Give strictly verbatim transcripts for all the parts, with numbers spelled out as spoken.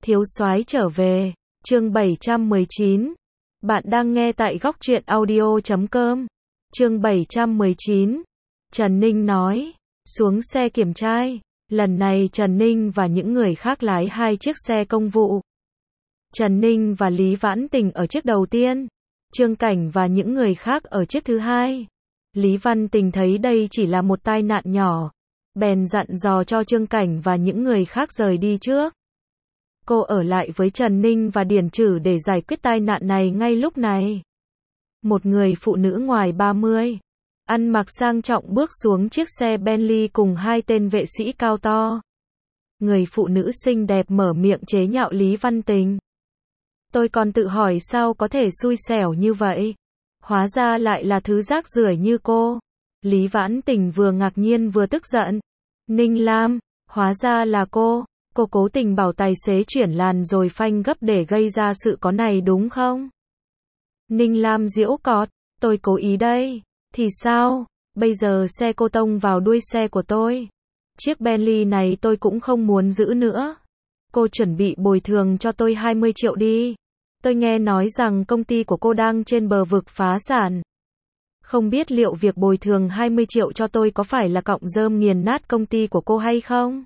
Thiếu soái trở về, chương bảy trăm mười chín. Bạn đang nghe tại góc truyện audio chấm com. Chương bảy trăm mười chín. Trần Ninh nói, xuống xe kiểm trai. Lần này Trần Ninh và những người khác lái hai chiếc xe công vụ. Trần Ninh và Lý Vãn Tình ở chiếc đầu tiên, Trương Cảnh và những người khác ở chiếc thứ hai. Lý Văn Tình thấy đây chỉ là một tai nạn nhỏ, bèn dặn dò cho Trương Cảnh và những người khác rời đi trước. Cô ở lại với Trần Ninh và Điển Trử để giải quyết tai nạn này ngay lúc này. Một người phụ nữ ngoài ba mươi, ăn mặc sang trọng bước xuống chiếc xe Bentley cùng hai tên vệ sĩ cao to. Người phụ nữ xinh đẹp mở miệng chế nhạo Lý Văn Tình. Tôi còn tự hỏi sao có thể xui xẻo như vậy. Hóa ra lại là thứ rác rưởi như cô. Lý Vãn Tình vừa ngạc nhiên vừa tức giận. Ninh Lam, hóa ra là cô. Cô cố tình bảo tài xế chuyển làn rồi phanh gấp để gây ra sự có này đúng không? Ninh Lam giễu cợt, tôi cố ý đây. Thì sao? Bây giờ xe cô tông vào đuôi xe của tôi. Chiếc Bentley này tôi cũng không muốn giữ nữa. Cô chuẩn bị bồi thường cho tôi hai mươi triệu đi. Tôi nghe nói rằng công ty của cô đang trên bờ vực phá sản. Không biết liệu việc bồi thường hai mươi triệu cho tôi có phải là cọng rơm nghiền nát công ty của cô hay không?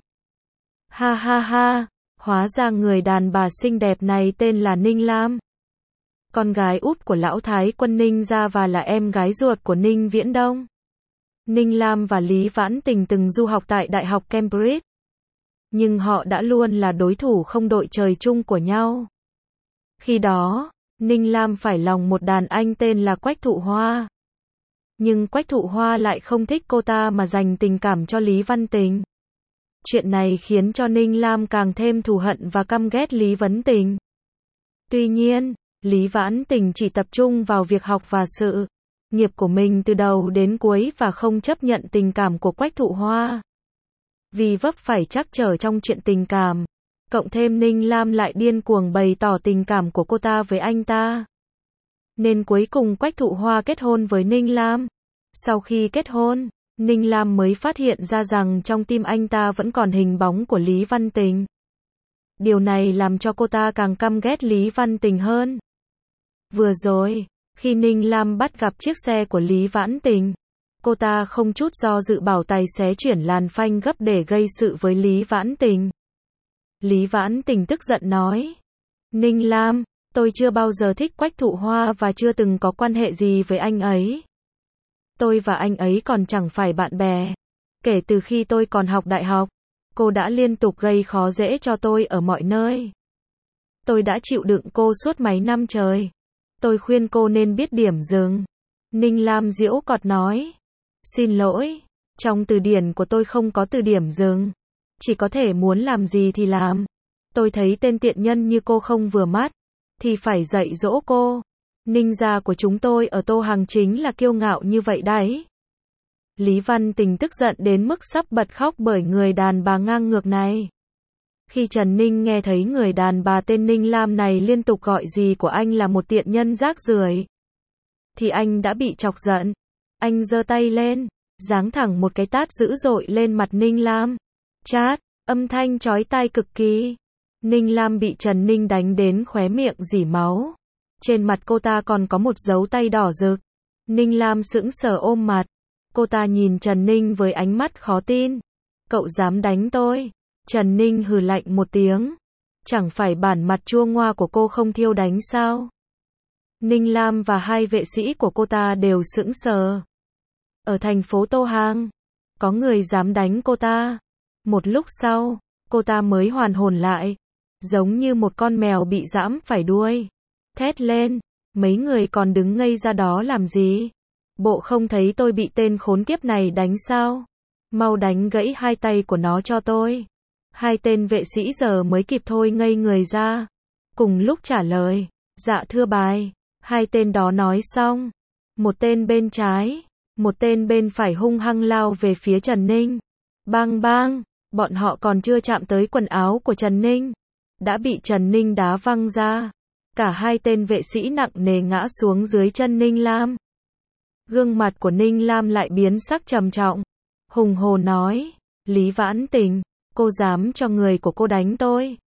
Ha ha ha, hóa ra người đàn bà xinh đẹp này tên là Ninh Lam. Con gái út của lão thái quân Ninh gia và là em gái ruột của Ninh Viễn Đông. Ninh Lam và Lý Vãn Tình từng du học tại Đại học Cambridge. Nhưng họ đã luôn là đối thủ không đội trời chung của nhau. Khi đó, Ninh Lam phải lòng một đàn anh tên là Quách Thụ Hoa. Nhưng Quách Thụ Hoa lại không thích cô ta mà dành tình cảm cho Lý Văn Tình. Chuyện này khiến cho Ninh Lam càng thêm thù hận và căm ghét Lý Vấn Tình. Tuy nhiên, Lý Vãn Tình chỉ tập trung vào việc học và sự nghiệp của mình từ đầu đến cuối và không chấp nhận tình cảm của Quách Thụ Hoa. Vì vấp phải trắc trở trong chuyện tình cảm, cộng thêm Ninh Lam lại điên cuồng bày tỏ tình cảm của cô ta với anh ta. Nên cuối cùng Quách Thụ Hoa kết hôn với Ninh Lam. Sau khi kết hôn, Ninh Lam mới phát hiện ra rằng trong tim anh ta vẫn còn hình bóng của Lý Văn Tình. Điều này làm cho cô ta càng căm ghét Lý Văn Tình hơn. Vừa rồi, khi Ninh Lam bắt gặp chiếc xe của Lý Vãn Tình, cô ta không chút do dự bảo tài xế chuyển làn phanh gấp để gây sự với Lý Vãn Tình. Lý Vãn Tình tức giận nói, Ninh Lam, tôi chưa bao giờ thích Quách Thụ Hoa và chưa từng có quan hệ gì với anh ấy. Tôi và anh ấy còn chẳng phải bạn bè. Kể từ khi tôi còn học đại học, cô đã liên tục gây khó dễ cho tôi ở mọi nơi. Tôi đã chịu đựng cô suốt mấy năm trời. Tôi khuyên cô nên biết điểm dừng. Ninh Lam giễu cợt nói, xin lỗi, trong từ điển của tôi không có từ điểm dừng. Chỉ có thể muốn làm gì thì làm. Tôi thấy tên tiện nhân như cô không vừa mắt, thì phải dạy dỗ cô. Ninh gia của chúng tôi ở Tô Hằng chính là kiêu ngạo như vậy đấy. Lý Văn Tình tức giận đến mức sắp bật khóc bởi người đàn bà ngang ngược này. Khi Trần Ninh nghe thấy người đàn bà tên Ninh Lam này liên tục gọi gì của anh là một tiện nhân rác rưởi, thì anh đã bị chọc giận. Anh giơ tay lên, giáng thẳng một cái tát dữ dội lên mặt Ninh Lam. Chát, âm thanh chói tai cực kỳ. Ninh Lam bị Trần Ninh đánh đến khóe miệng rỉ máu. Trên mặt cô ta còn có một dấu tay đỏ rực. Ninh Lam sững sờ ôm mặt. Cô ta nhìn Trần Ninh với ánh mắt khó tin. Cậu dám đánh tôi? Trần Ninh hừ lạnh một tiếng. Chẳng phải bản mặt chua ngoa của cô không thiêu đánh sao? Ninh Lam và hai vệ sĩ của cô ta đều sững sờ. Ở thành phố Tô Hang, có người dám đánh cô ta. Một lúc sau, cô ta mới hoàn hồn lại. Giống như một con mèo bị giãm phải đuôi. Thét lên, mấy người còn đứng ngây ra đó làm gì? Bộ không thấy tôi bị tên khốn kiếp này đánh sao? Mau đánh gãy hai tay của nó cho tôi. Hai tên vệ sĩ giờ mới kịp thôi ngây người ra. Cùng lúc trả lời, dạ thưa bài. Hai tên đó nói xong. Một tên bên trái, một tên bên phải hung hăng lao về phía Trần Ninh. Bang bang, bọn họ còn chưa chạm tới quần áo của Trần Ninh, đã bị Trần Ninh đá văng ra. Cả hai tên vệ sĩ nặng nề ngã xuống dưới chân Ninh Lam. Gương mặt của Ninh Lam lại biến sắc trầm trọng. Hùng hồ nói, Lý Vãn Tình, cô dám cho người của cô đánh tôi.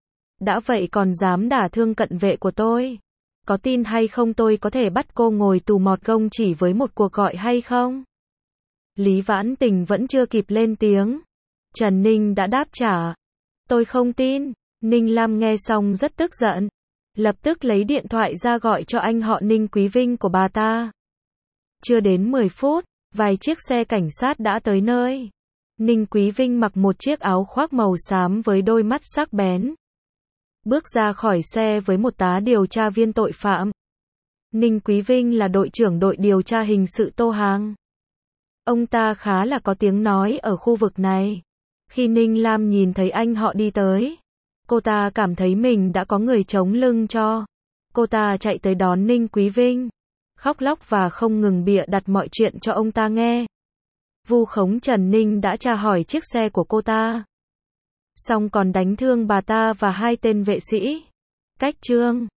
Đã vậy còn dám đả thương cận vệ của tôi. Có tin hay không tôi có thể bắt cô ngồi tù mọt gông chỉ với một cuộc gọi hay không? Lý Vãn Tình vẫn chưa kịp lên tiếng. Trần Ninh đã đáp trả. Tôi không tin. Ninh Lam nghe xong rất tức giận. Lập tức lấy điện thoại ra gọi cho anh họ Ninh Quý Vinh của bà ta. Chưa đến mười phút, vài chiếc xe cảnh sát đã tới nơi. Ninh Quý Vinh mặc một chiếc áo khoác màu xám với đôi mắt sắc bén. Bước ra khỏi xe với một tá điều tra viên tội phạm. Ninh Quý Vinh là đội trưởng đội điều tra hình sự Tô Hàng. Ông ta khá là có tiếng nói ở khu vực này. Khi Ninh Lam nhìn thấy anh họ đi tới, cô ta cảm thấy mình đã có người chống lưng cho. Cô ta chạy tới đón Ninh Quý Vinh, khóc lóc và không ngừng bịa đặt mọi chuyện cho ông ta nghe. Vu khống Trần Ninh đã tra hỏi chiếc xe của cô ta, xong còn đánh thương bà ta và hai tên vệ sĩ. Cách chương